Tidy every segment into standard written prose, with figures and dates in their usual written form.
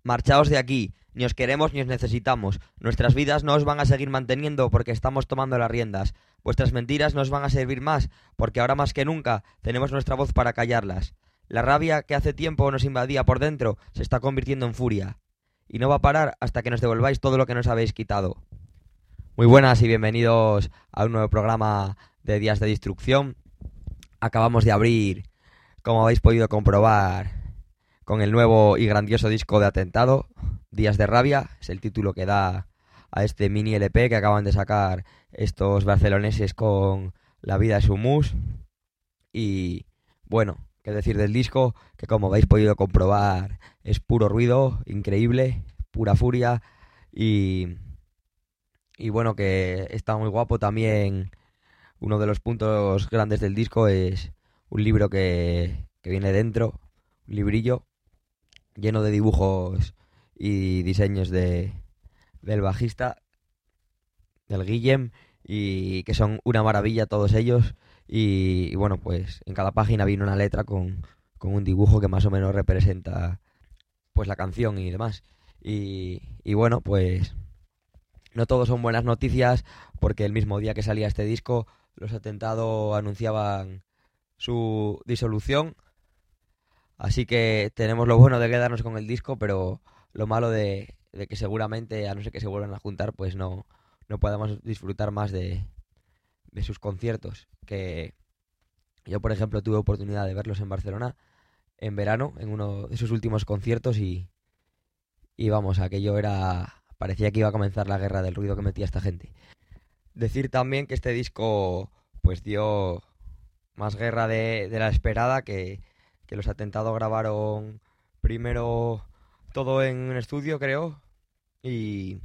Marchaos de aquí, ni os queremos ni os necesitamos. Nuestras vidas no os van a seguir manteniendo porque estamos tomando las riendas. Vuestras mentiras no os van a servir más porque ahora más que nunca tenemos nuestra voz para callarlas. La rabia que hace tiempo nos invadía por dentro se está convirtiendo en furia. Y no va a parar hasta que nos devolváis todo lo que nos habéis quitado. Muy buenas y bienvenidos a un nuevo programa de Días de Destrucción. Acabamos de abrir, como habéis podido comprobar, con el nuevo y grandioso disco de Atentado, Días de Rabia, es el título que da a este mini LP que acaban de sacar estos barceloneses con La vida es un mus. Y bueno, qué decir del disco, que como habéis podido comprobar es puro ruido, increíble, pura furia y bueno, que está muy guapo también. Uno de los puntos grandes del disco es un libro que viene dentro, un librillo lleno de dibujos y diseños del bajista, del Guillem, y que son una maravilla todos ellos. Y bueno, pues en cada página viene una letra con un dibujo que más o menos representa pues la canción y demás. Y bueno, pues no todo son buenas noticias, porque el mismo día que salía este disco, los Atentado anunciaban su disolución. Así que tenemos lo bueno de quedarnos con el disco, pero lo malo de que seguramente, a no ser que se vuelvan a juntar, pues no podamos disfrutar más de sus conciertos. Que yo, por ejemplo, tuve oportunidad de verlos en Barcelona en verano, en uno de sus últimos conciertos, y vamos, aquello parecía que iba a comenzar la guerra del ruido que metía esta gente. Decir también que este disco pues dio más guerra de la esperada, que los Atentados grabaron primero todo en un estudio, creo, y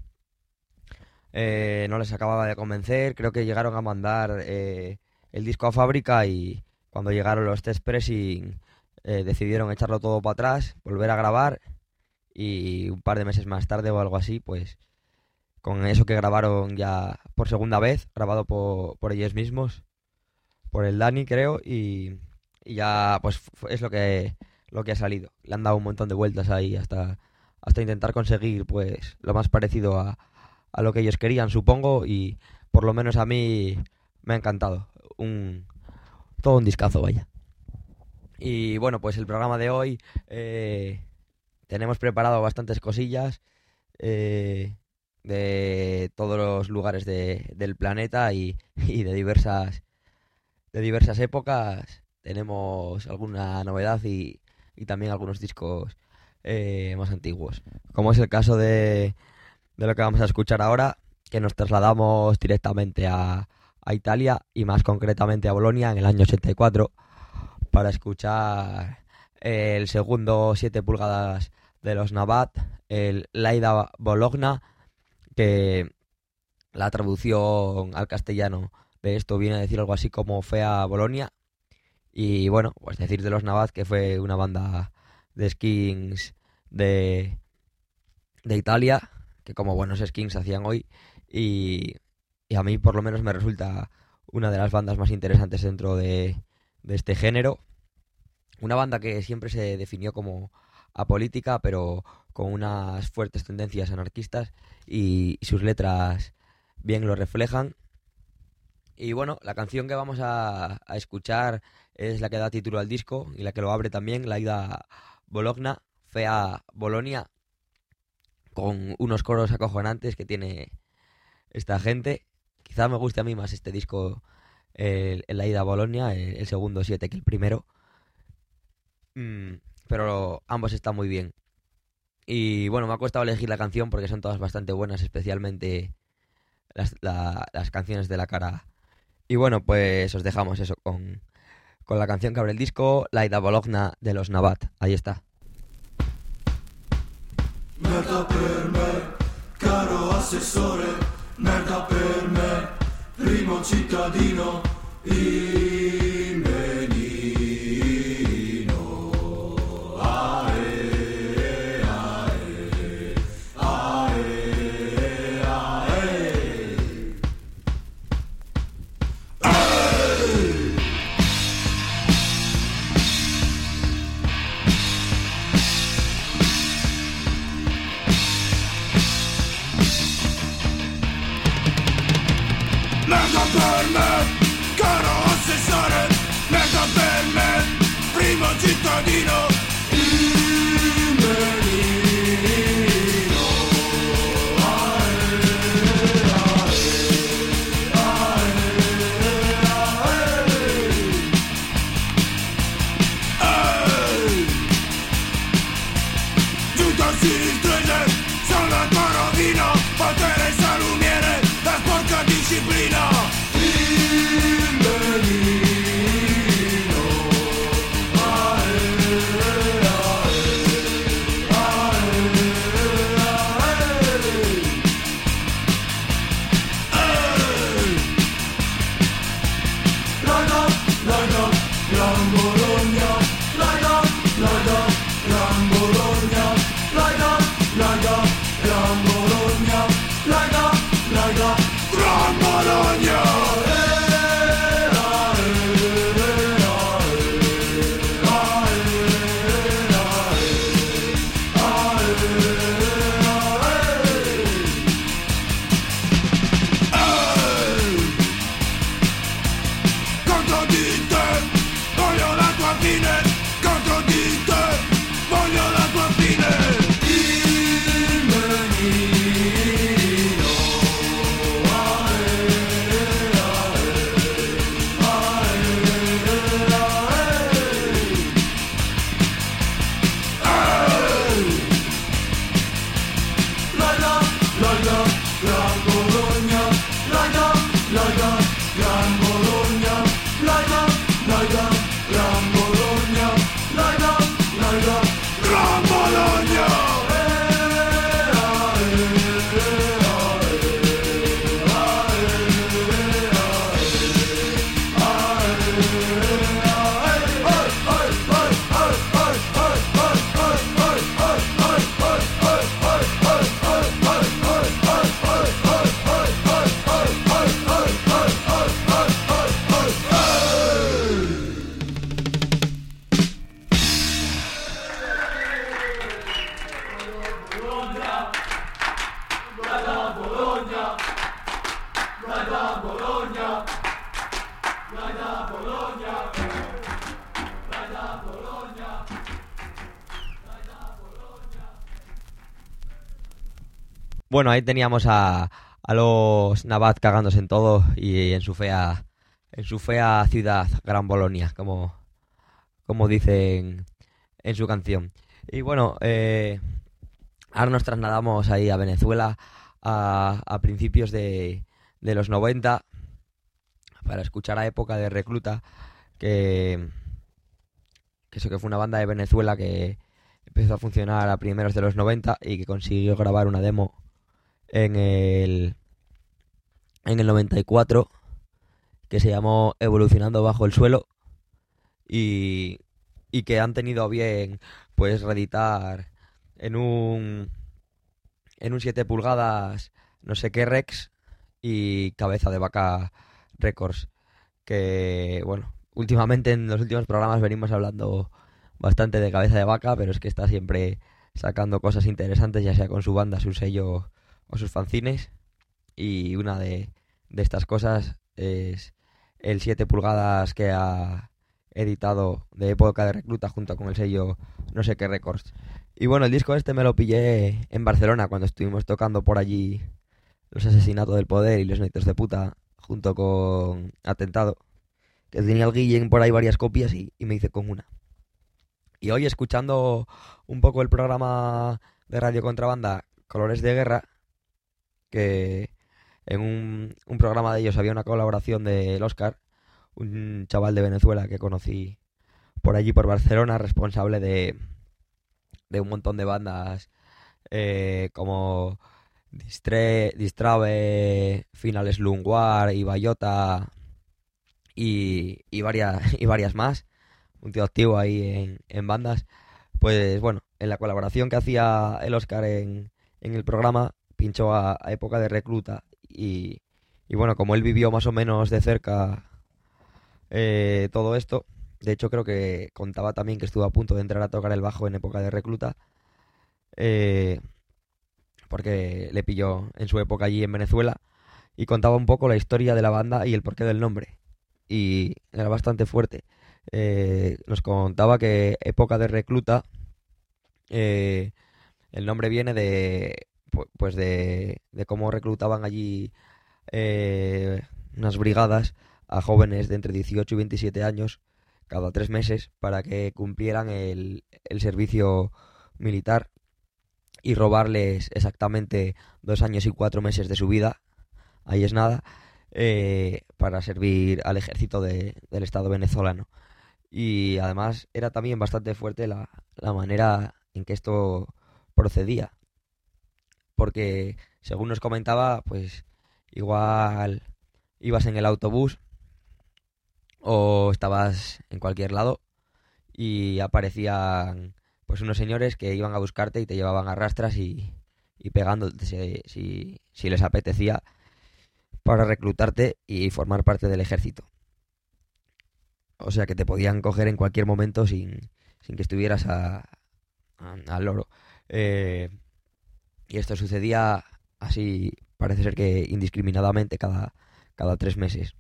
no les acababa de convencer. Creo que llegaron a mandar el disco a fábrica, y cuando llegaron los test pressing decidieron echarlo todo para atrás, volver a grabar, y un par de meses más tarde o algo así, pues con eso que grabaron ya por segunda vez, grabado por ellos mismos, por el Dani, creo, y ya pues es lo que ha salido. Le han dado un montón de vueltas ahí hasta intentar conseguir pues lo más parecido a lo que ellos querían, supongo, y por lo menos a mí me ha encantado. Todo un discazo, vaya. Y bueno, pues el programa de hoy tenemos preparado bastantes cosillas de todos los lugares del planeta y de diversas épocas. Tenemos alguna novedad y también algunos discos más antiguos, como es el caso de lo que vamos a escuchar ahora, que nos trasladamos directamente a Italia, y más concretamente a Bolonia, en el año 84, para escuchar el segundo 7 pulgadas de los Nabat, el Laida Bologna, que la traducción al castellano de esto viene a decir algo así como Fea Bolonia. Y bueno, pues decir de los Nabat que fue una banda de skins de Italia, que como buenos skins hacían hoy, y a mí por lo menos me resulta una de las bandas más interesantes dentro de este género. Una banda que siempre se definió como apolítica, pero con unas fuertes tendencias anarquistas, y sus letras bien lo reflejan. Y bueno, la canción que vamos a escuchar es la que da título al disco y la que lo abre también, Laida Bologna, Fea Bolonia, con unos coros acojonantes que tiene esta gente. Quizá me guste a mí más este disco, el Laida Bologna, el segundo 7, que el primero. Pero ambos están muy bien. Y bueno, me ha costado elegir la canción porque son todas bastante buenas, especialmente las canciones de la cara. Y bueno, pues os dejamos eso con la canción que abre el disco, Laida Bologna de los Nabat. Ahí está. Merda per me, caro assessore, merda per me, primo cittadino, il menino. Ae, ae, ae, ae. per me, caro assessore, merda per me, primo cittadino, il menino. Giuntas il trece, sono la tua rovina, potere e salumiere, la sporca disciplina. Il menino, Gran Bologna, Gran Bologna, Gran Bologna, Gran Bologna. Contro di te, voglio la tua fine, contro di te, voglio la tua fine. Il menino, Gran Bologna, Gran Bologna, Gran Bologna, Gran Bologna. Bueno, ahí teníamos a los Navat cagándose en todo y en su fea ciudad, Gran Bolonia, como dicen en su canción. Y bueno, ahora nos trasladamos ahí a Venezuela a principios de los 90 para escuchar a Época de Recluta, que eso que fue una banda de Venezuela que empezó a funcionar a primeros de los 90 y que consiguió grabar una demo en el 94 que se llamó Evolucionando bajo el suelo y que han tenido a bien pues reeditar en un 7 pulgadas no sé qué Rex y Cabeza de Vaca Records, que bueno, últimamente en los últimos programas venimos hablando bastante de Cabeza de Vaca, pero es que está siempre sacando cosas interesantes, ya sea con su banda, su sello o sus fanzines, y una de estas cosas es el 7 pulgadas que ha editado de Época de Recluta junto con el sello no sé qué Records. Y bueno, el disco este me lo pillé en Barcelona cuando estuvimos tocando por allí Los Asesinatos del Poder y Los Noitos de Puta junto con Atentado, que tenía el Guillén por ahí varias copias y me hice con una. Y hoy, escuchando un poco el programa de Radio Contrabanda Colores de Guerra, que en un programa de ellos había una colaboración del Oscar, un chaval de Venezuela que conocí por allí por Barcelona, responsable de un montón de bandas como Distrave, Final Slum War y Bayota y varias más. Un tío activo ahí en bandas. Pues bueno, en la colaboración que hacía el Oscar en el programa, pinchó a Época de Recluta y bueno, como él vivió más o menos de cerca todo esto, de hecho creo que contaba también que estuvo a punto de entrar a tocar el bajo en Época de Recluta, porque le pilló en su época allí en Venezuela y contaba un poco la historia de la banda y el porqué del nombre. Y era bastante fuerte. Nos contaba que Época de Recluta, eh, el nombre viene pues de cómo reclutaban allí unas brigadas a jóvenes de entre 18 y 27 años cada 3 meses para que cumplieran el servicio militar y robarles exactamente 2 años y 4 meses de su vida, ahí es nada, para servir al ejército del Estado venezolano. Y además era también bastante fuerte la manera en que esto procedía, porque según nos comentaba, pues igual ibas en el autobús o estabas en cualquier lado y aparecían pues unos señores que iban a buscarte y te llevaban a rastras y pegándote si les apetecía para reclutarte y formar parte del ejército. O sea que te podían coger en cualquier momento sin que estuvieras al loro. Y esto sucedía así, parece ser que indiscriminadamente cada 3 meses.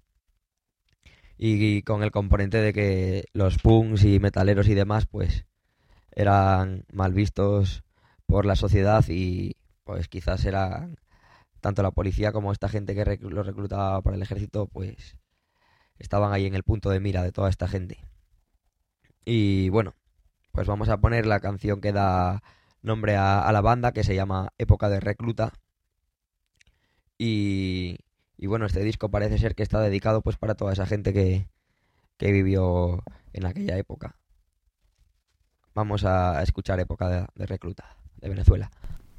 Y con el componente de que los punks y metaleros y demás, pues eran mal vistos por la sociedad y pues quizás eran tanto la policía como esta gente que los reclutaba para el ejército, pues estaban ahí en el punto de mira de toda esta gente. Y bueno, pues vamos a poner la canción que da nombre a la banda, que se llama Época de Recluta. Y bueno, este disco parece ser que está dedicado pues para toda esa gente que vivió en aquella época. Vamos a escuchar Época de Recluta, de Venezuela.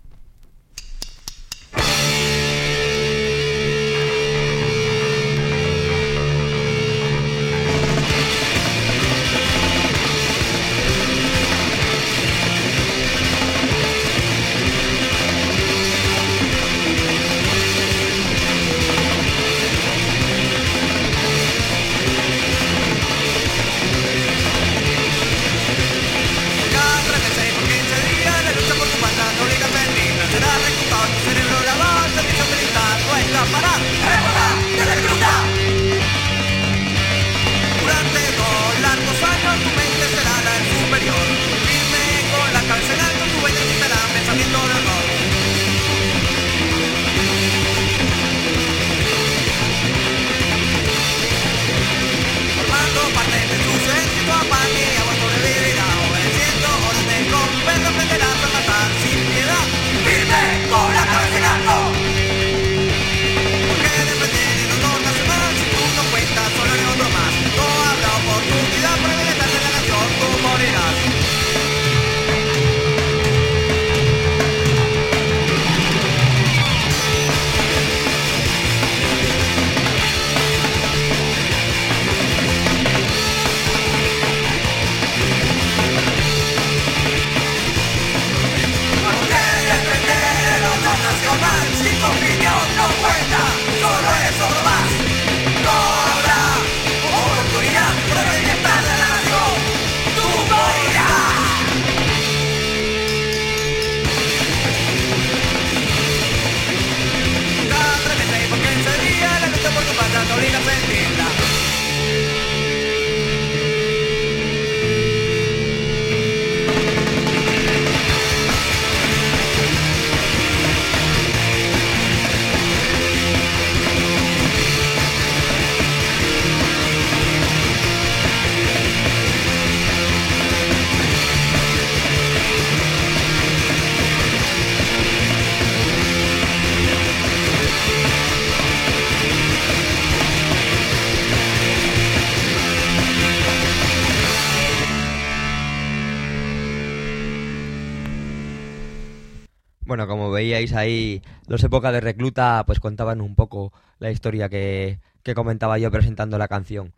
Bueno, como veíais ahí, los Época de Recluta pues contaban un poco la historia que comentaba yo presentando la canción.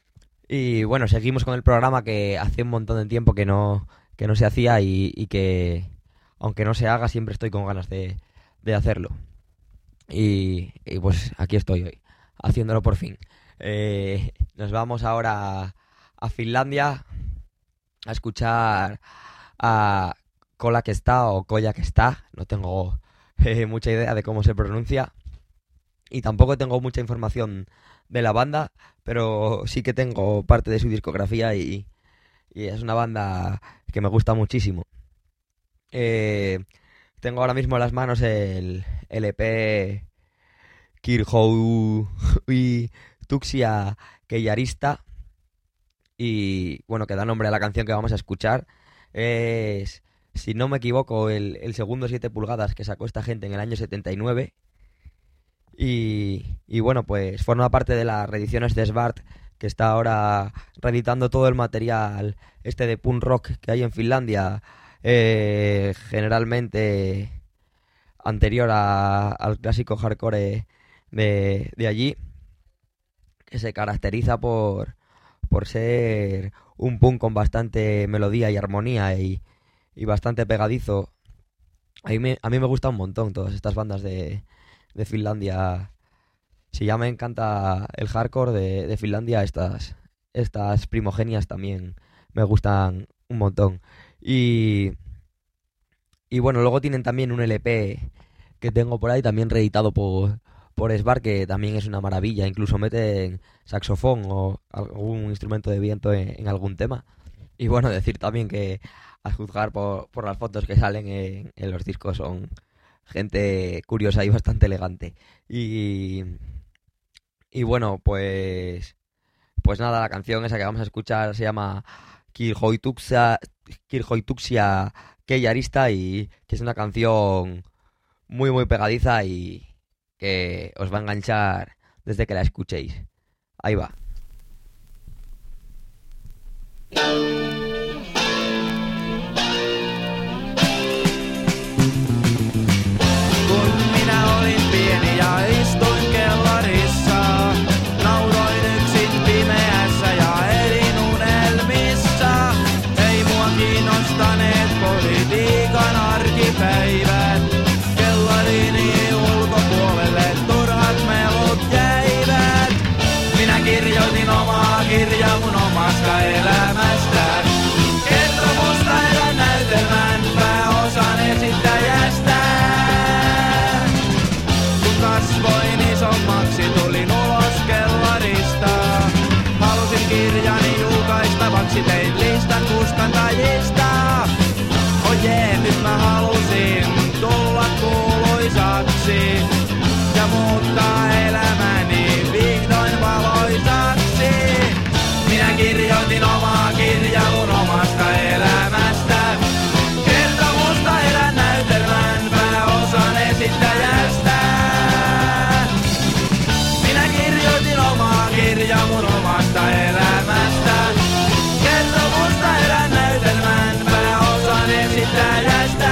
Y bueno, seguimos con el programa que hace un montón de tiempo que no se hacía y que, aunque no se haga, siempre estoy con ganas de hacerlo. Y pues aquí estoy hoy, haciéndolo por fin. Nos vamos ahora a Finlandia a escuchar a Kolla Kestää o Kolla Kestää, no tengo mucha idea de cómo se pronuncia. y tampoco tengo mucha información de la banda, pero sí que tengo parte de su discografía y es una banda que me gusta muchísimo. Eh, Tengo ahora mismo en las manos el LP Kirhou y Tuxia Keyarista y bueno, que da nombre a la canción que vamos a escuchar. Es, si no me equivoco, el segundo 7 pulgadas que sacó esta gente en el año 79 y bueno, pues forma parte de las reediciones de Svart, que está ahora reeditando todo el material este de punk rock que hay en Finlandia, generalmente anterior al clásico hardcore de allí, que se caracteriza por ser un punk con bastante melodía y armonía y bastante pegadizo. A mí me gusta un montón todas estas bandas de Finlandia. Si ya me encanta el hardcore de Finlandia, estas primogenias también me gustan un montón. Y, y bueno, luego tienen también un LP que tengo por ahí, también reeditado por Sbar, que también es una maravilla. Incluso meten saxofón o algún instrumento de viento en algún tema. Y bueno, decir también que a juzgar por las fotos que salen en los discos son gente curiosa y bastante elegante. Y, y bueno, pues nada, la canción esa que vamos a escuchar se llama Kirjoituksia Keyarista y que es una canción muy muy pegadiza y que os va a enganchar desde que la escuchéis. Ahí va. Kun minä olin pieni ja istuin kellarissa, nauroin yksin pimeässä ja elin unelmissa. Ei mua kiinnostaneet politiikan arkipäivät, kellarini ulkopuolelle turhat melut jäivät. Minä kirjoitin omaa kirjaa mun omasta elämästä. Kerro musta elän näytelmän pääosan esittäjästä. Kun kasvoin isommaksi tulin ulos kellarista. Halusin kirjani julkaistavaksi, tein listan kustantajista. Oh jee, nyt mä halusin tulla kuuluisaksi ja muuttaa elämäni vihdoin valoisaksi. Minä kirjoitin omaa kirjaa mun omasta elämästä. Kerto musta elän näytelmän pääosan esittäjästä. Minä kirjoitin omaa kirjaa mun omasta elämästä. Kerto musta elän näytelmän pääosan esittäjästä.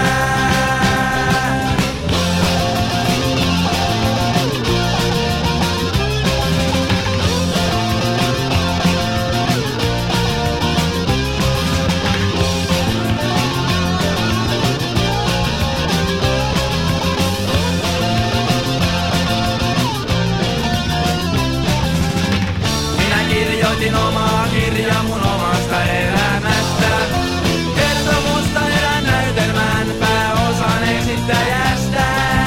Minä kirjoitin omaa kirjaa mun omasta elämästä. Kerto musta elän näytelmän pääosan esittäjästä.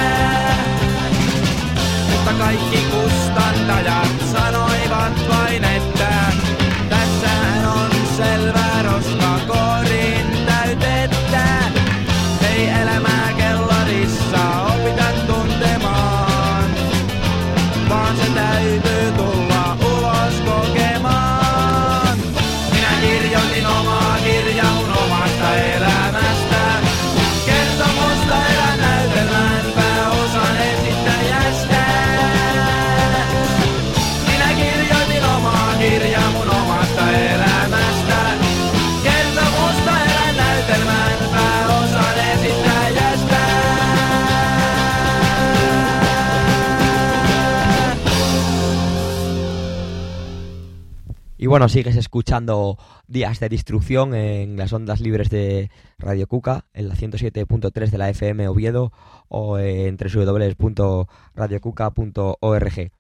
Mutta kaikki kustantajat sanoivat vain, että tässähän on selvä roskakoorin täytettä. Ei elämää kellarissa opita tuntemaan, vaan se täytyy tulla ulos kokemaan. Minä kirjoitin omaa kirjaa mun omasta elämästä. Kerto musta elän näytelmän pääosan esittäjästä. Minä kirjoitin omaa kirjaa mun omasta elämästä. Kerto musta elän näytelmän pääosan esittäjästä. Y bueno, sigues escuchando Días de Destrucción en las ondas libres de Radio Cuca, en la 107.3 de la FM Oviedo o en www.radiocuca.org.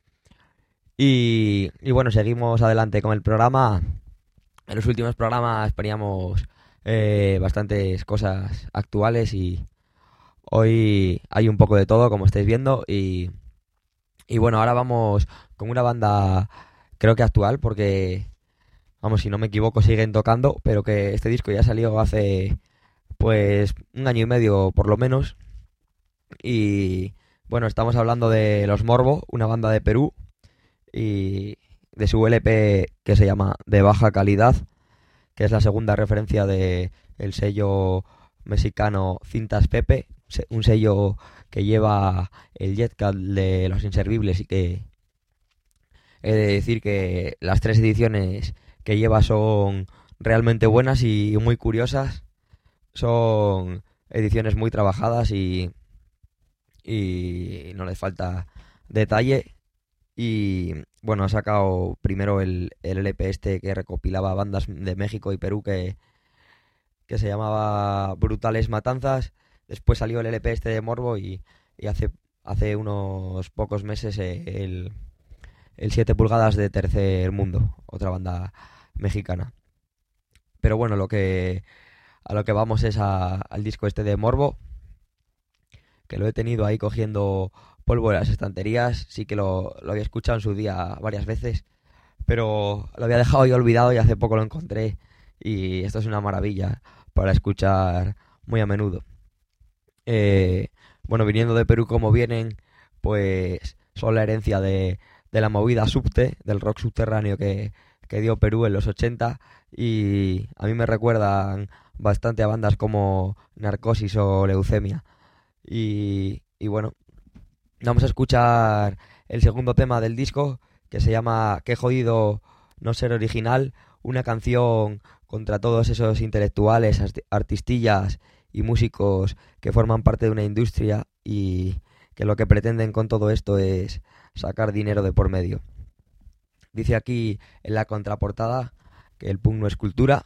Y bueno, seguimos adelante con el programa. En los últimos programas poníamos bastantes cosas actuales y hoy hay un poco de todo, como estáis viendo. Y Y bueno, ahora vamos con una banda, creo que actual, porque, vamos, si no me equivoco, siguen tocando, pero que este disco ya salió hace, pues, un año y medio por lo menos. Y bueno, estamos hablando de Los Morbo, una banda de Perú, y de su LP que se llama De Baja Calidad, que es la segunda referencia de el sello mexicano Cintas Pepe, un sello que lleva el Jetcat de Los Inservibles y que he de decir que las 3 ediciones que lleva son realmente buenas y muy curiosas. Son ediciones muy trabajadas y no les falta detalle. Y bueno, ha sacado primero el LP este que recopilaba bandas de México y Perú que se llamaba Brutales Matanzas. Después salió el LP este de Morbo y hace unos pocos meses el 7 pulgadas de Tercer Mundo, otra banda mexicana. Pero bueno, a lo que vamos es al disco este de Morbo, que lo he tenido ahí cogiendo polvo de las estanterías. Sí que lo había escuchado en su día varias veces, pero lo había dejado ahí olvidado y hace poco lo encontré. Y esto es una maravilla para escuchar muy a menudo. Bueno, viniendo de Perú como vienen, pues son la herencia de la movida subte, del rock subterráneo que dio Perú en los 80, y a mí me recuerdan bastante a bandas como Narcosis o Leucemia. Y bueno, vamos a escuchar el segundo tema del disco, que se llama Qué jodido no ser original, una canción contra todos esos intelectuales, artistillas y músicos que forman parte de una industria y que lo que pretenden con todo esto es sacar dinero de por medio. Dice aquí en la contraportada que el punk no es cultura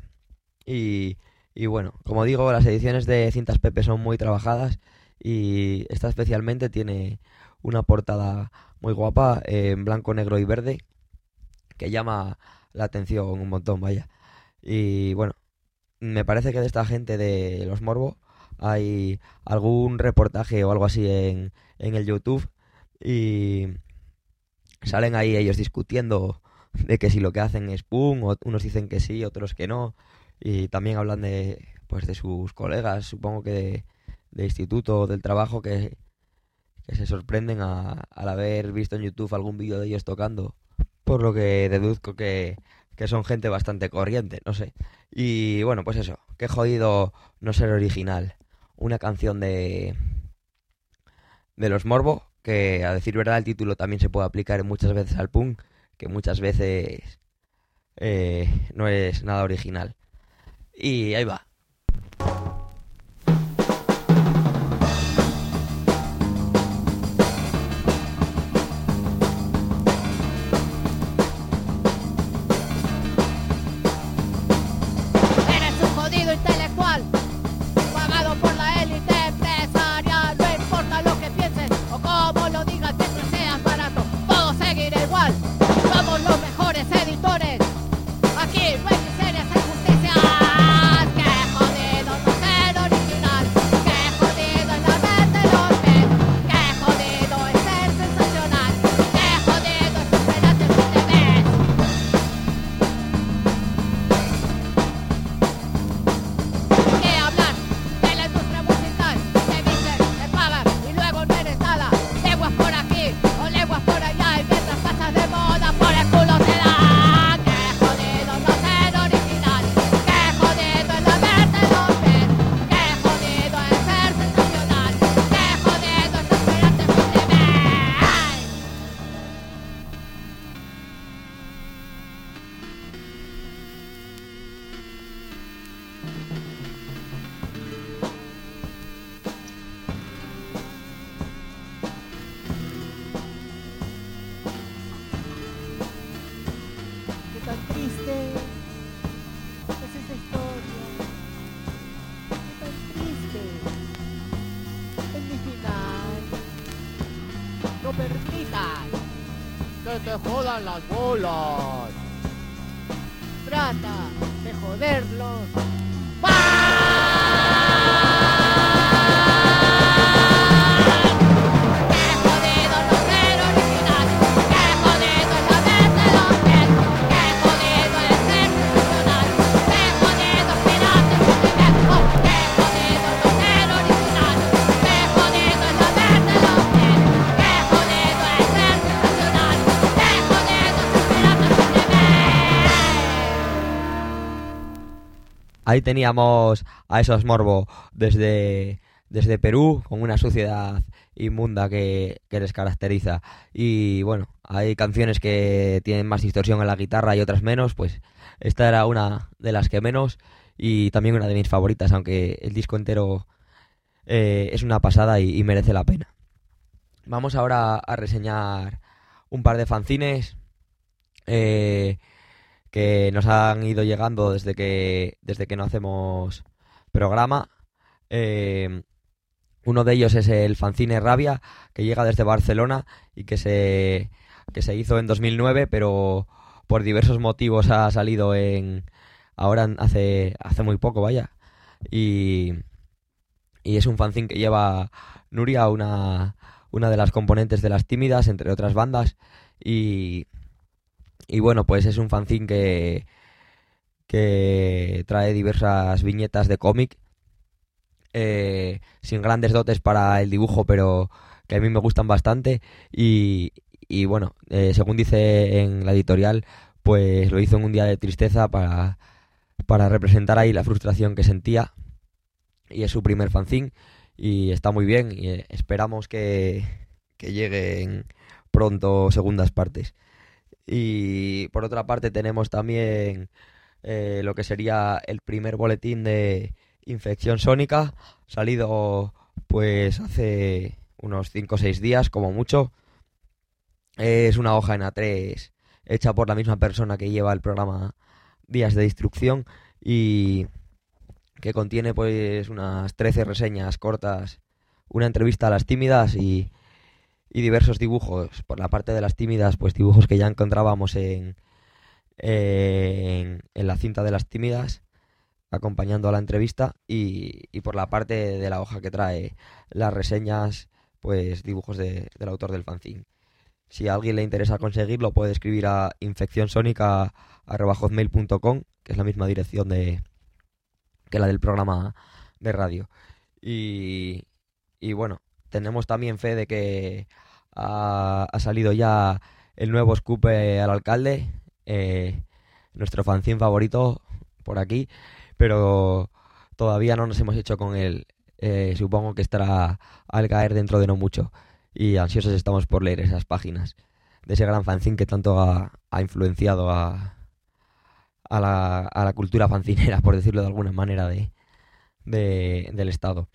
y bueno, como digo, las ediciones de Cintas Pepe son muy trabajadas y esta especialmente tiene una portada muy guapa en blanco, negro y verde que llama la atención un montón, vaya. Y bueno, me parece que de esta gente de Los Morbo hay algún reportaje o algo así en el YouTube y salen ahí ellos discutiendo de que si lo que hacen es punk, o unos dicen que sí, otros que no, y también hablan de pues de sus colegas, supongo que de instituto, del trabajo, que se sorprenden al haber visto en YouTube algún vídeo de ellos tocando, por lo que deduzco que son gente bastante corriente, no sé. Y bueno, pues eso, qué jodido no ser original. Una canción de Los Morbo, que a decir verdad el título también se puede aplicar muchas veces al punk, que muchas veces no es nada original. Y ahí va. Eres un jodido intelectual, pagado por la élite empresarial. No importa lo que pienses o cómo lo digas, mientras seas barato, todo seguirá igual. Somos los mejores editores. Aquí no hay miserias, hay justicias. Qué jodido no ser original. Qué jodido es la mente de los pies. Qué jodido es ser sensacional. Qué jodido es esperarte si te ves. ¿Qué hablar de la industria musical? Te dicen, te pagan y luego no eres nada. Leguas por aquí o leguas por allá y mientras pasas de moda por el culo te dan. Qué jodido no ser original. Qué jodido es la verte los pies. Qué jodido es ser sensacional. Qué jodido es esperarte si te ves. Qué tan triste es esa historia. Qué tan triste es mi final. No permitas que te jodan las bolas. Trata de joderlos. ¡Qué jodido no ser original! ahí teníamos a Esos Morbo desde Perú, con una suciedad inmunda que les caracteriza. Y bueno, hay canciones que tienen más distorsión en la guitarra y otras menos, pues esta era una de las que menos y también una de mis favoritas, aunque el disco entero es una pasada y merece la pena. Vamos ahora a reseñar un par de fanzines que nos han ido llegando desde que no hacemos programa. Uno de ellos es el fanzine Rabia, que llega desde Barcelona y que se hizo en 2009, pero por diversos motivos ha salido hace muy poco, vaya. Y es un fanzine que lleva Nuria, una de las componentes de Las Tímidas, entre otras bandas. Y bueno, pues es un fanzine que trae diversas viñetas de cómic, sin grandes dotes para el dibujo, pero que a mí me gustan bastante. Y bueno, según dice en la editorial, pues lo hizo en un día de tristeza para representar ahí la frustración que sentía. Y es su primer fanzine y está muy bien y esperamos que lleguen pronto segundas partes. Y por otra parte tenemos también lo que sería el primer boletín de Infección Sónica, salido pues hace unos 5 o 6 días como mucho. Es una hoja en A3 hecha por la misma persona que lleva el programa Días de Destrucción y que contiene pues unas 13 reseñas cortas, una entrevista a Las Tímidas y diversos dibujos. Por la parte de Las Tímidas, pues dibujos que ya encontrábamos en la cinta de Las Tímidas, acompañando a la entrevista, y por la parte de la hoja que trae las reseñas, pues dibujos del autor del fanzine. Si a alguien le interesa conseguirlo, puede escribir a infeccionsonica@hotmail.com, que es la misma dirección que la del programa de radio. Y bueno, tenemos también fe de que ha salido ya el nuevo Scoop al alcalde, nuestro fanzine favorito por aquí, pero todavía no nos hemos hecho con él. Supongo que estará al caer dentro de no mucho y ansiosos estamos por leer esas páginas de ese gran fanzine que tanto ha influenciado a la cultura fanzinera, por decirlo de alguna manera, del estado.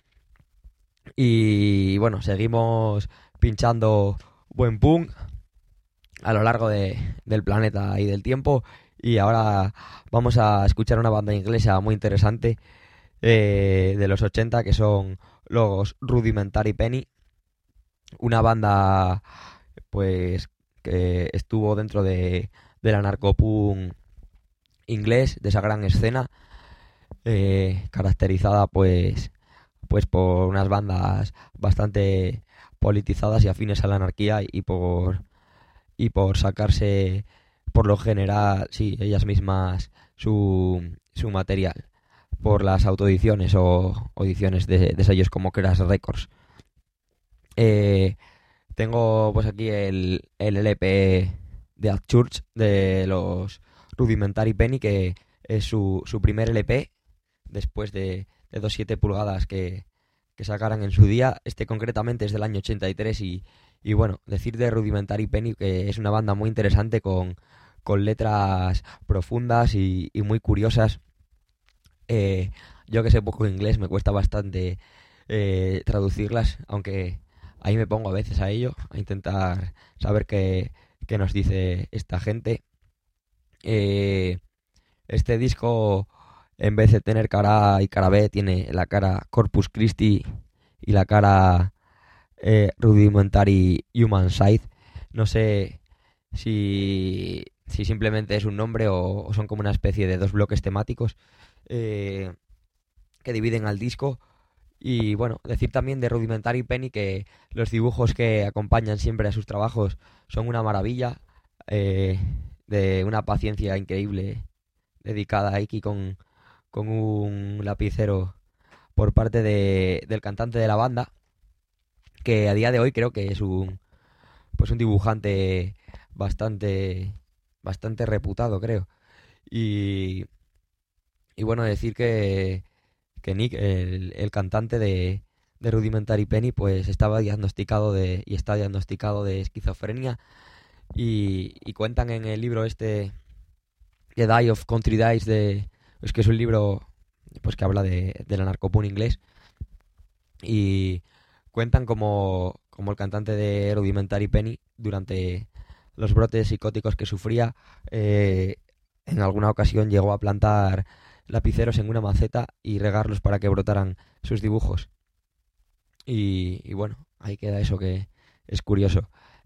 Y bueno, seguimos pinchando buen punk a lo largo del planeta y del tiempo, y ahora vamos a escuchar una banda inglesa muy interesante de los 80, que son los Rudimentary Penny, una banda pues que estuvo dentro del anarcopunk inglés, de esa gran escena, caracterizada pues por unas bandas bastante politizadas y afines a la anarquía y por sacarse por lo general, sí, ellas mismas su material por las autoediciones o ediciones de sellos como Crash Records. Tengo pues aquí el LP de At Church de los Rudimentary Penny, que es su primer LP después de 2,7 pulgadas que sacaran en su día. Este concretamente es del año 83 y bueno, decir de Rudimentary Penny que es una banda muy interesante con letras profundas y muy curiosas. Yo que sé poco inglés me cuesta bastante traducirlas, aunque ahí me pongo a veces a ello, a intentar saber qué nos dice esta gente. Este disco, en vez de tener cara A y cara B, tiene la cara Corpus Christi y la cara Rudimentary Human Side. No sé si simplemente es un nombre o son como una especie de dos bloques temáticos que dividen al disco. Y bueno, decir también de Rudimentary Penny que los dibujos que acompañan siempre a sus trabajos son una maravilla, de una paciencia increíble, dedicada aquí con un lapicero por parte del cantante de la banda, que a día de hoy creo que es un dibujante bastante reputado, creo. Y Y bueno, decir que Nick, el cantante de Rudimentary Penny, pues estaba diagnosticado y está diagnosticado de esquizofrenia. Y cuentan en el libro este, The Die of Country Dies, es que es un libro pues que habla de la narcopunk inglés. Y cuentan como el cantante de Rudimentary Penny, durante los brotes psicóticos que sufría, en alguna ocasión llegó a plantar lapiceros en una maceta y regarlos para que brotaran sus dibujos. Y bueno, ahí queda eso, que es curioso.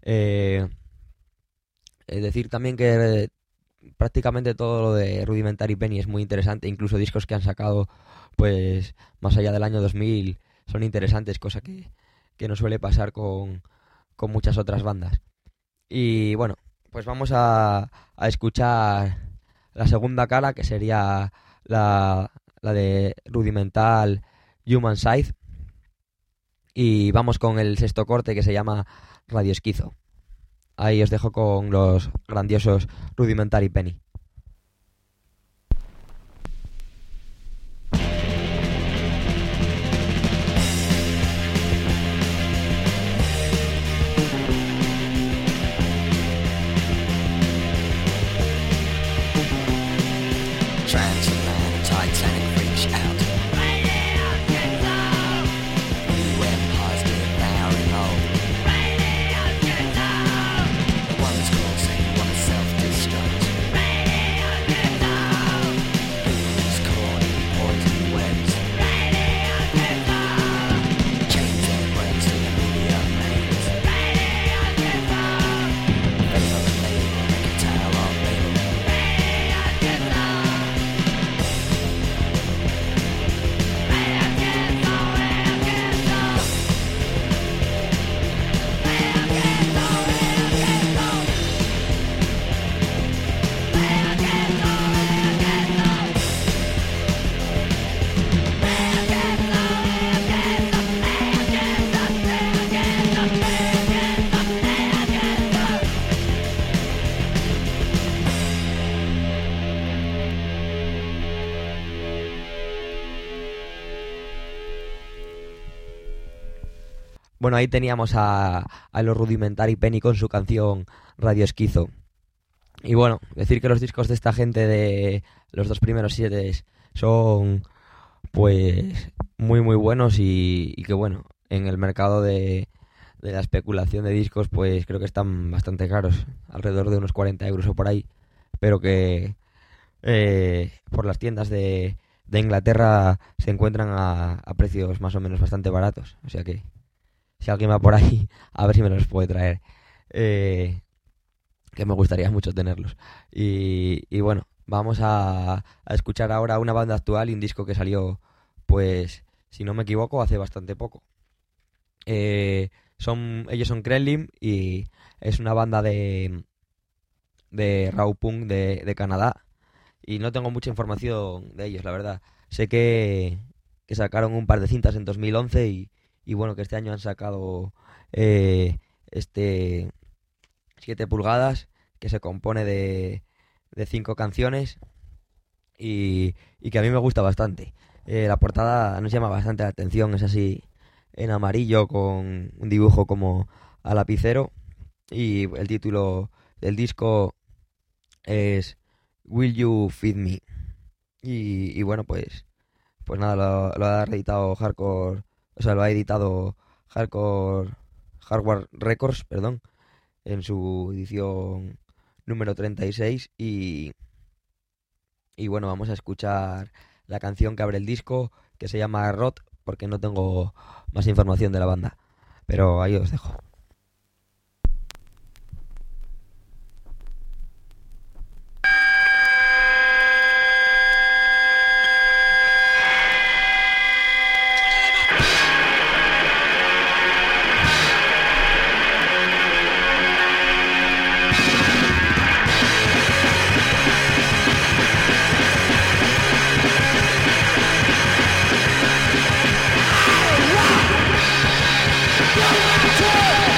Decir también que prácticamente todo lo de Rudimentary Penny es muy interesante, incluso discos que han sacado pues más allá del año 2000 son interesantes, cosa que no suele pasar con muchas otras bandas. Y bueno, pues vamos a escuchar la segunda cara, que sería la de Rudimental Human Side. Y vamos con el sexto corte, que se llama Radio Esquizo. Ahí os dejo con los grandiosos Rudimentary Penny. Transatlantic Titanic reach out. New empires devouring old. One is causing, one is self-destruct. Who's caught in poison webs? Change their brains to the media names. Fail the label, make a tower of label. Bueno, ahí teníamos a los Rudimentary Penny con su canción Radio Esquizo. Y bueno, decir que los discos de esta gente, de los dos primeros 7, son pues muy muy buenos y que bueno, en el mercado de la especulación de discos pues creo que están bastante caros, alrededor de unos 40 euros o por ahí, pero que por las tiendas de Inglaterra se encuentran a precios más o menos bastante baratos, o sea que si alguien va por ahí, a ver si me los puede traer. Que me gustaría mucho tenerlos. Y bueno, vamos a escuchar ahora una banda actual y un disco que salió, pues, si no me equivoco, hace bastante poco. Ellos son Kremlin y es una banda de raw punk de Canadá. Y no tengo mucha información de ellos, la verdad. Sé que sacaron un par de cintas en 2011 y bueno, que este año han sacado 7 pulgadas, que se compone de 5 canciones y que a mí me gusta bastante. La portada nos llama bastante la atención, es así en amarillo con un dibujo como a lapicero, y el título del disco es Will You Feed Me. Y bueno, pues nada, lo ha reeditado Hardcore. O sea, lo ha editado Hardware Records, perdón, en su edición número 36 y bueno, vamos a escuchar la canción que abre el disco, que se llama Rot, porque no tengo más información de la banda, pero ahí os dejo. Go!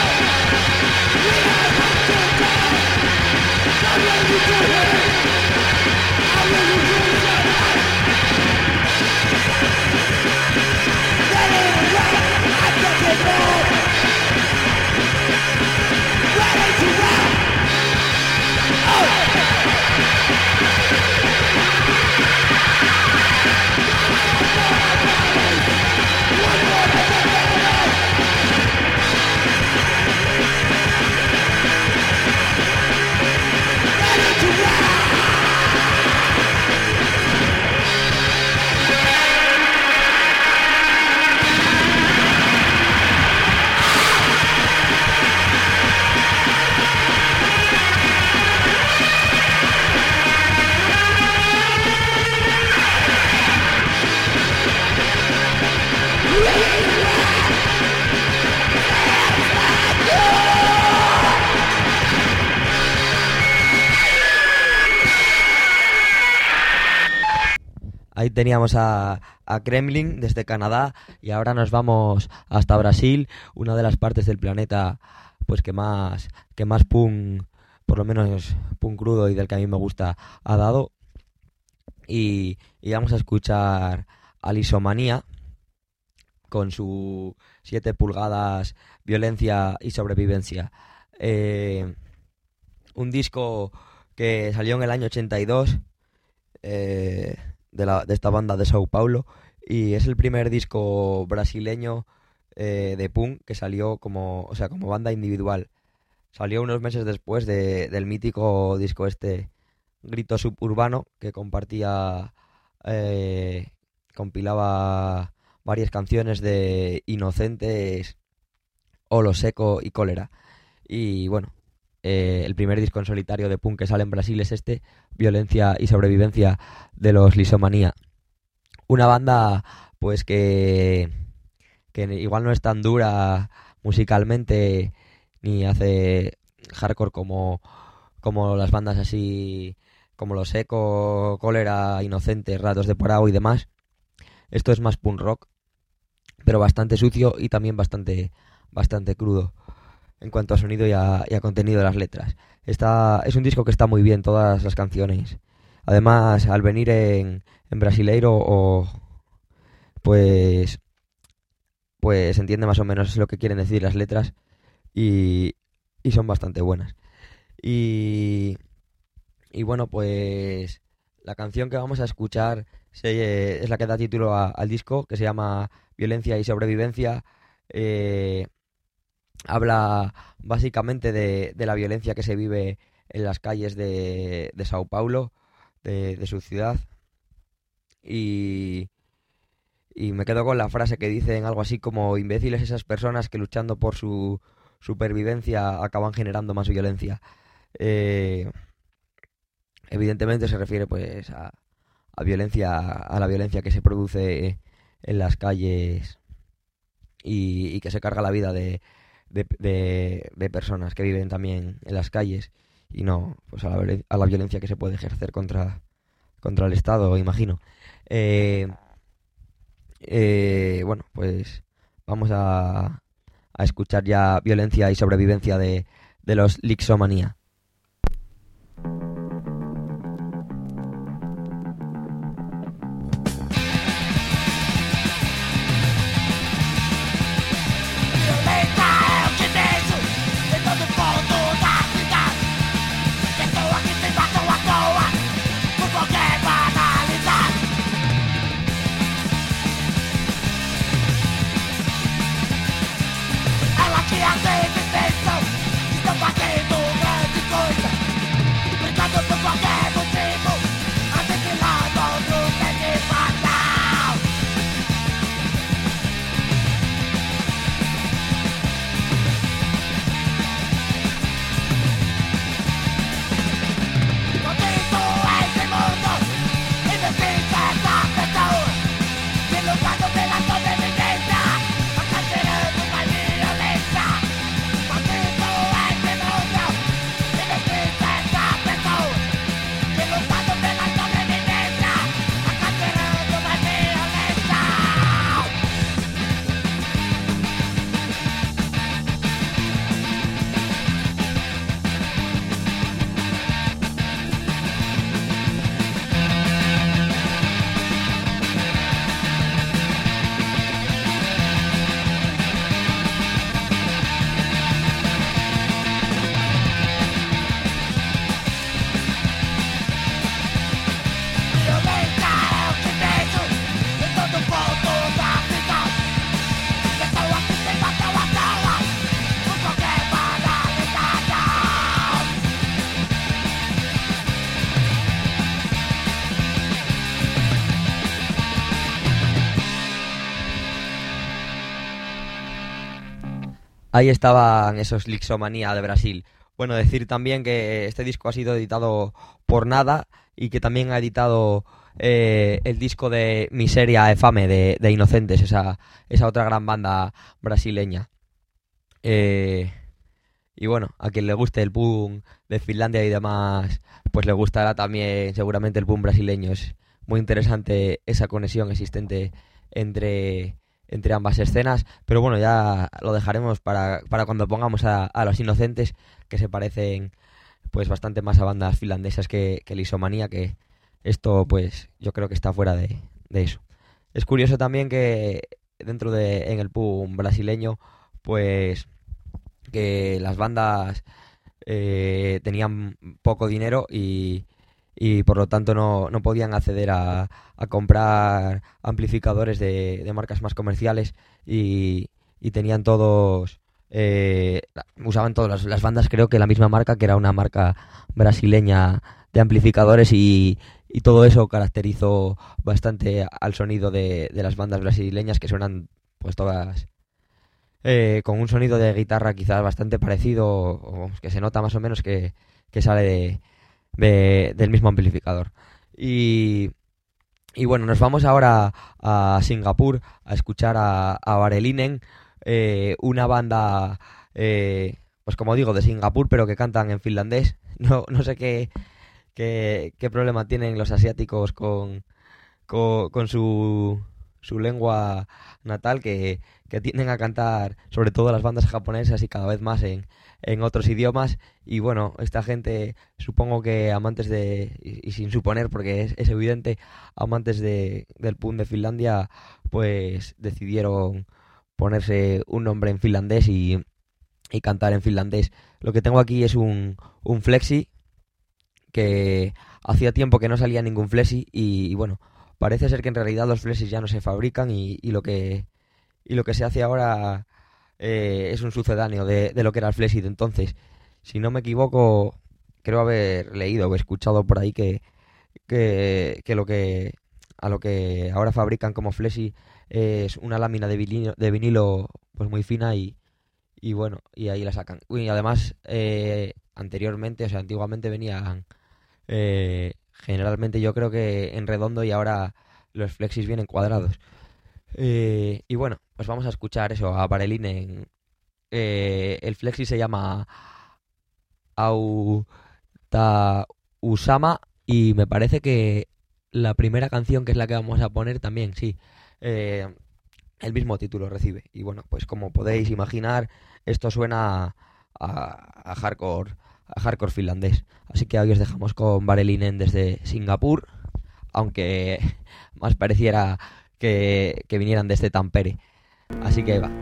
Ahí teníamos a Kremlin desde Canadá y ahora nos vamos hasta Brasil, una de las partes del planeta pues que más punk, por lo menos punk crudo y del que a mí me gusta, ha dado. Y vamos a escuchar a Lisomanía con su 7 pulgadas, violencia y sobrevivencia. Un disco que salió en el año 82 de esta banda de Sao Paulo, y es el primer disco brasileño de punk que salió como banda individual. Salió unos meses después del mítico disco Grito Suburbano, que compilaba varias canciones de Inocentes, Olo Seco y Cólera. Y bueno, el primer disco en solitario de punk que sale en Brasil es Violencia y Sobrevivencia, de los Lisomanía. Una banda pues que igual no es tan dura musicalmente ni hace hardcore como las bandas así como Los Seco, Cólera, Inocentes, Ratos de Porao y demás. Esto es más punk rock, pero bastante sucio y también bastante crudo en cuanto a sonido y a contenido de las letras. Es un disco que está muy bien, todas las canciones. Además, al venir en brasileiro, pues se entiende más o menos lo que quieren decir las letras y son bastante buenas. Y bueno, pues la canción que vamos a escuchar es la que da título al disco, que se llama Violencia y Sobrevivencia. Habla básicamente de la violencia que se vive en las calles de Sao Paulo, de su ciudad. Y me quedo con la frase que dicen algo así como: imbéciles esas personas que luchando por su supervivencia acaban generando más violencia. Evidentemente se refiere pues a la violencia que se produce en las calles y que se carga la vida de personas que viven también en las calles, y no pues a la violencia que se puede ejercer contra el Estado, imagino. Bueno, pues vamos a escuchar ya Violencia y Sobrevivencia de los Lisomanía. Ahí estaban esos Lisomanía de Brasil. Bueno, decir también que este disco ha sido editado por Nada y que también ha editado el disco de Miseria e Fame de Inocentes, esa otra gran banda brasileña. Y bueno, a quien le guste el punk de Finlandia y demás, pues le gustará también seguramente el punk brasileño. Es muy interesante esa conexión existente entre ambas escenas, pero bueno, ya lo dejaremos para cuando pongamos a Los Inocentes, que se parecen pues bastante más a bandas finlandesas que Lisomanía, que esto pues yo creo que está fuera de eso. Es curioso también que en el pub brasileño, pues que las bandas tenían poco dinero y por lo tanto no podían acceder a comprar amplificadores de marcas más comerciales y tenían todos, usaban todas las bandas, creo que la misma marca, que era una marca brasileña de amplificadores y todo eso caracterizó bastante al sonido de las bandas brasileñas, que suenan pues todas con un sonido de guitarra quizás bastante parecido, o que se nota más o menos que sale del mismo amplificador. Y bueno, nos vamos ahora a Singapur a escuchar a Varelinen, una banda, pues como digo, de Singapur, pero que cantan en finlandés. No sé qué problema tienen los asiáticos con su lengua natal, que tienden a cantar sobre todo las bandas japonesas y cada vez más en otros idiomas. Y bueno, esta gente, supongo que amantes y sin suponer porque es evidente, amantes del punk de Finlandia, pues decidieron ponerse un nombre en finlandés y cantar en finlandés. Lo que tengo aquí es un flexi, que hacía tiempo que no salía ningún flexi y bueno, parece ser que en realidad los flexis ya no se fabrican y lo que se hace ahora es un sucedáneo de lo que era el flexi de entonces. Si no me equivoco, creo haber leído o escuchado por ahí que lo que ahora fabrican como flexi es una lámina de vinilo pues muy fina y bueno, y ahí la sacan. Y además, anteriormente, o sea, antiguamente venían generalmente, yo creo que en redondo, y ahora los flexis vienen cuadrados. Y bueno, pues vamos a escuchar eso, a Varelinen. El flexi se llama Auta Usama y me parece que la primera canción, que es la que vamos a poner también, sí, el mismo título recibe. Y bueno, pues como podéis imaginar, esto suena a hardcore finlandés. Así que hoy os dejamos con Varelinen desde Singapur, aunque más pareciera que vinieran desde Tampere. Así que va.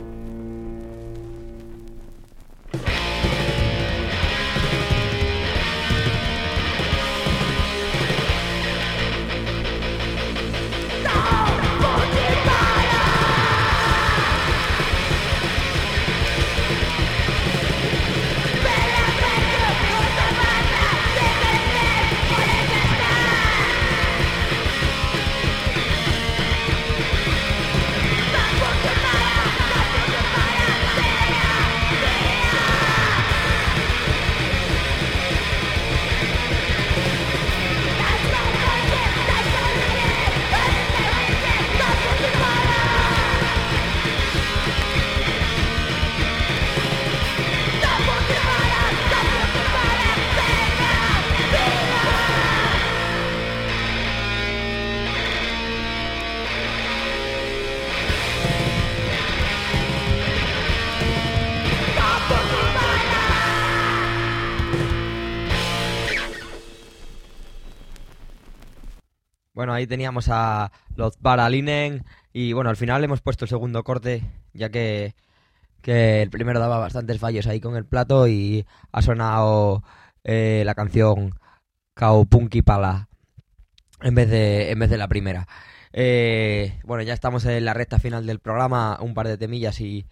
Bueno, ahí teníamos a los Varelinen y bueno, al final hemos puesto el segundo corte, ya que el primero daba bastantes fallos ahí con el plato y ha sonado la canción Kaupunki Pala en vez de la primera. Bueno, ya estamos en la recta final del programa, un par de temillas y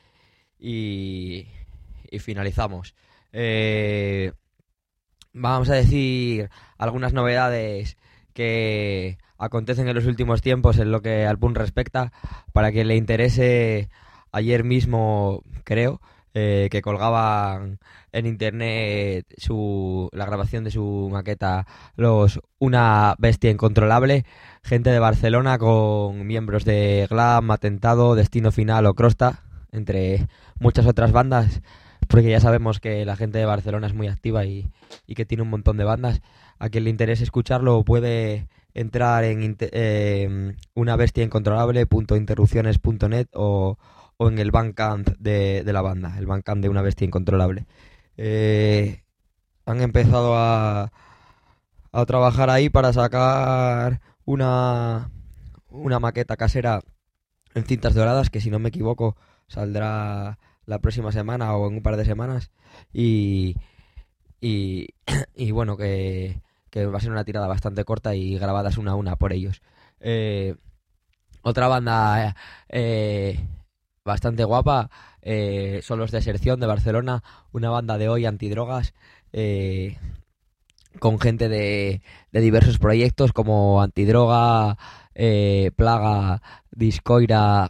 finalizamos. Vamos a decir algunas novedades que acontecen en los últimos tiempos en lo que al punk respecta. Para quien le interese, ayer mismo creo que colgaban en internet la grabación de su maqueta Una Bestia Incontrolable, gente de Barcelona con miembros de Glam, Atentado, Destino Final o Crosta, entre muchas otras bandas, porque ya sabemos que la gente de Barcelona es muy activa y que tiene un montón de bandas. A quien le interese escucharlo puede entrar en unabestiaincontrolable.interrupciones.net o en el Bandcamp de la banda, el Bandcamp de Una Bestia Incontrolable. Han empezado a trabajar ahí para sacar una maqueta casera en cintas doradas, que si no me equivoco saldrá la próxima semana o en un par de semanas, y bueno, que va a ser una tirada bastante corta y grabadas una a una por ellos. Otra banda bastante guapa son los Deserción de Barcelona, una banda de hoy antidrogas, con gente de diversos proyectos como Antidroga, Plaga, Discoira,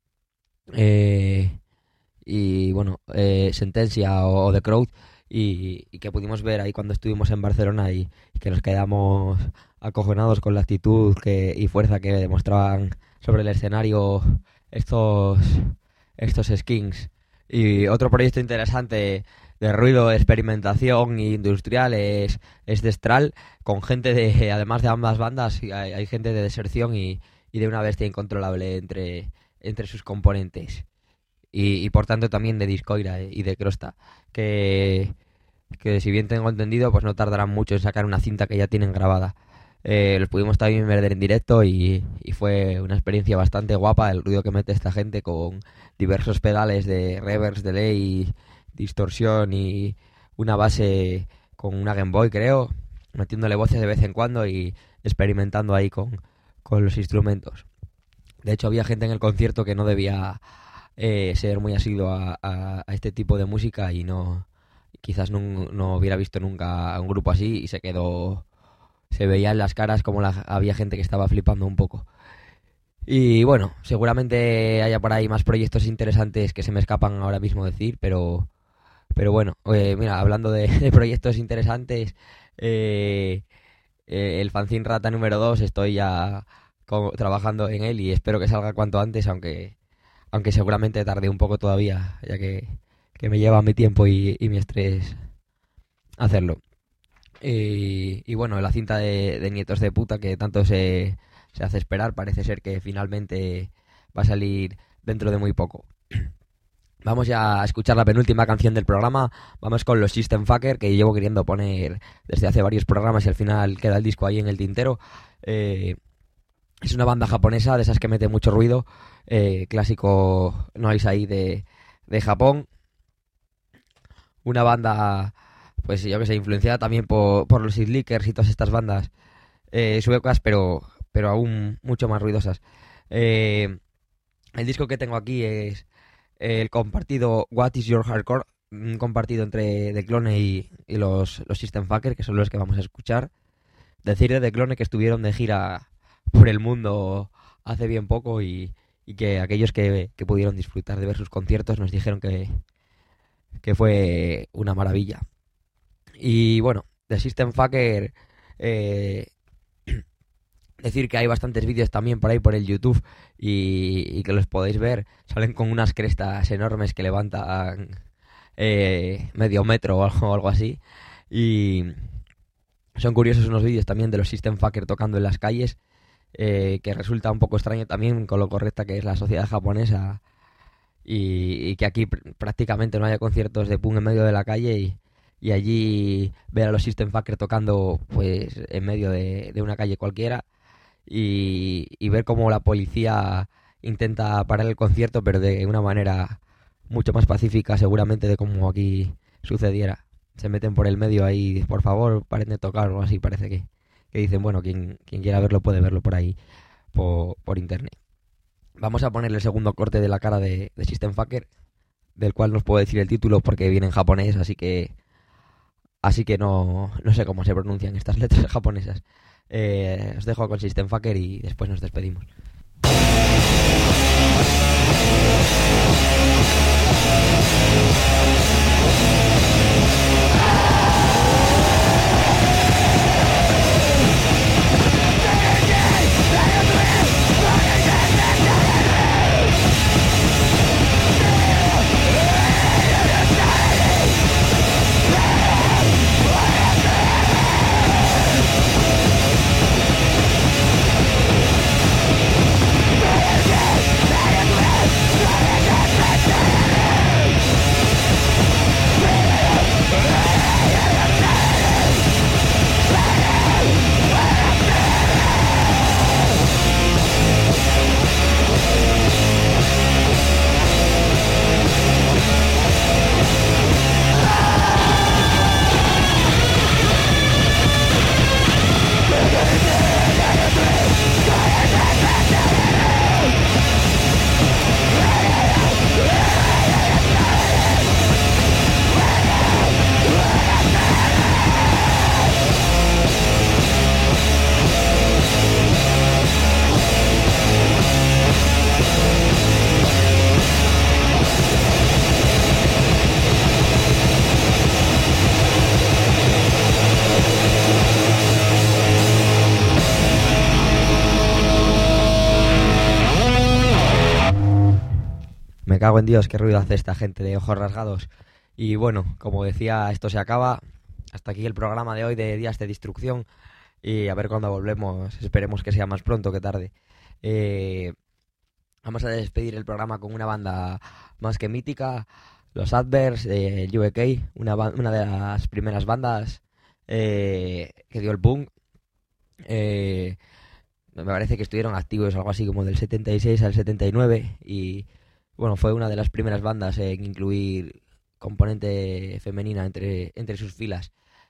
y bueno, Sentencia o The Crowd, y que pudimos ver ahí cuando estuvimos en Barcelona y que nos quedamos acojonados con la actitud y fuerza que demostraban sobre el escenario estos skins. Y otro proyecto interesante de ruido, experimentación e industrial es Destral, con gente además de ambas bandas, hay gente de Deserción y de Una Bestia Incontrolable entre sus componentes. Y por tanto también de Discoira y de Crosta, que si bien tengo entendido, pues no tardarán mucho en sacar una cinta que ya tienen grabada. Los pudimos también ver en directo y fue una experiencia bastante guapa el ruido que mete esta gente, con diversos pedales de reverb, delay, distorsión y una base con una Game Boy, creo, metiéndole voces de vez en cuando y experimentando ahí con los instrumentos. De hecho, había gente en el concierto que no debía ser muy asiduo a este tipo de música y quizás no hubiera visto nunca un grupo así, y se veía en las caras como había gente que estaba flipando un poco. Y bueno, seguramente haya por ahí más proyectos interesantes que se me escapan ahora mismo decir, pero bueno, mira, hablando de proyectos interesantes, el fanzine Rata número 2 estoy ya trabajando en él y espero que salga cuanto antes, aunque seguramente tarde un poco todavía, ya que me lleva mi tiempo y mi estrés hacerlo. Y bueno, la cinta de Nietos de Puta, que tanto se hace esperar, parece ser que finalmente va a salir dentro de muy poco. Vamos ya a escuchar la penúltima canción del programa. Vamos con los System Fucker, que llevo queriendo poner desde hace varios programas y al final queda el disco ahí en el tintero. Es una banda japonesa de esas que mete mucho ruido, clásico noise ahí de Japón. Una banda, pues yo que sé, influenciada también por los Slickers y todas estas bandas suecas, pero aún mucho más ruidosas. El disco que tengo aquí es el compartido What is Your Hardcore, compartido entre The Clone y los System Fucker, que son los que vamos a escuchar. Decir de The Clone que estuvieron de gira por el mundo hace bien poco y que aquellos que pudieron disfrutar de ver sus conciertos nos dijeron que fue una maravilla. Y bueno, de System Fucker, decir que hay bastantes vídeos también por ahí por el YouTube y que los podéis ver. Salen con unas crestas enormes que levantan medio metro o algo así. Y son curiosos unos vídeos también de los System Fucker tocando en las calles, que resulta un poco extraño también con lo correcta que es la sociedad japonesa y que aquí prácticamente no haya conciertos de punk en medio de la calle y allí ver a los System Fucker tocando pues en medio de una calle cualquiera y ver cómo la policía intenta parar el concierto, pero de una manera mucho más pacífica seguramente de como aquí sucediera. Se meten por el medio ahí, por favor, paren de tocar o así, parece que dicen, bueno, quien quiera verlo puede verlo por ahí, por internet. Vamos a ponerle el segundo corte de la cara de System Fucker, del cual no os puedo decir el título porque viene en japonés, así que no sé cómo se pronuncian estas letras japonesas. Os dejo con System Fucker y después nos despedimos. cago en Dios, qué ruido hace esta gente de ojos rasgados. Y bueno, como decía, esto se acaba. Hasta aquí el programa de hoy de Días de Destrucción. Y a ver cuándo volvemos. Esperemos que sea más pronto que tarde. Vamos a despedir el programa con una banda más que mítica. Los Adverts de UK. Una de las primeras bandas que dio el punk. Me parece que estuvieron activos algo así como del 76 al 79. Y bueno, fue una de las primeras bandas en incluir componente femenina entre sus filas.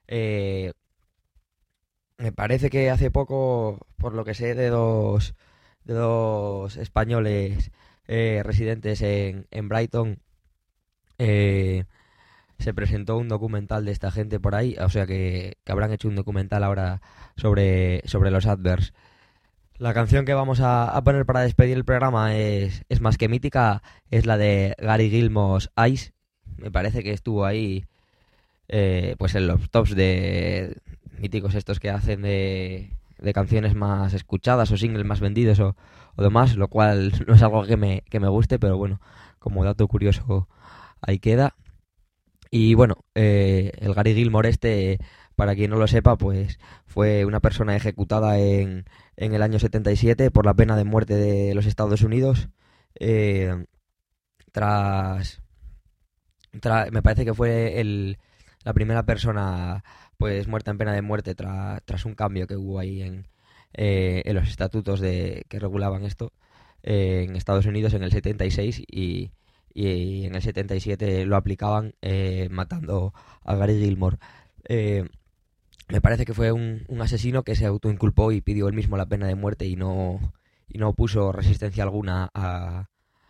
Me parece que hace poco, por lo que sé, de dos españoles residentes en Brighton, se presentó un documental de esta gente por ahí, o sea que habrán hecho un documental ahora sobre los Adverts. La canción que vamos a poner para despedir el programa es más que mítica, es la de Gary Gilmore's Eyes. Me parece que estuvo ahí pues en los tops de míticos estos que hacen de canciones más escuchadas o singles más vendidos o demás, lo cual no es algo que me guste, pero bueno, como dato curioso ahí queda. Y bueno, el Gary Gilmore para quien no lo sepa, pues fue una persona ejecutada en el año 77 por la pena de muerte de los Estados Unidos, me parece que fue la primera persona pues muerta en pena de muerte tras un cambio que hubo ahí en los estatutos que regulaban esto en Estados Unidos en el 76 y en el 77 lo aplicaban matando a Gary Gilmore. Me parece que fue un asesino que se autoinculpó y pidió él mismo la pena de muerte y no puso resistencia alguna a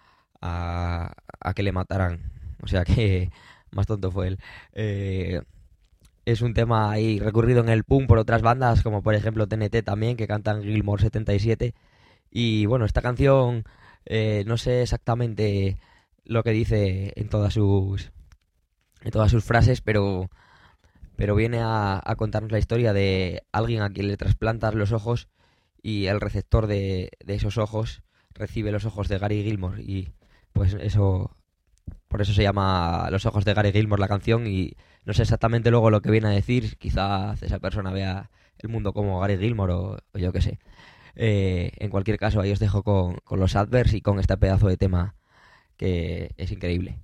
que le mataran. O sea que más tonto fue él. Es un tema ahí recurrido en el punk por otras bandas, como por ejemplo TNT también, que cantan Gilmore 77. Y bueno, esta canción no sé exactamente lo que dice en todas sus frases, pero viene a contarnos la historia de alguien a quien le trasplantas los ojos y el receptor de esos ojos recibe los ojos de Gary Gilmore y pues eso, por eso se llama Los ojos de Gary Gilmore la canción y no sé exactamente luego lo que viene a decir, quizás esa persona vea el mundo como Gary Gilmore o yo qué sé. En cualquier caso, ahí os dejo con los Adverts y con este pedazo de tema que es increíble.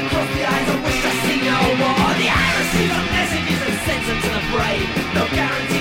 No guarantee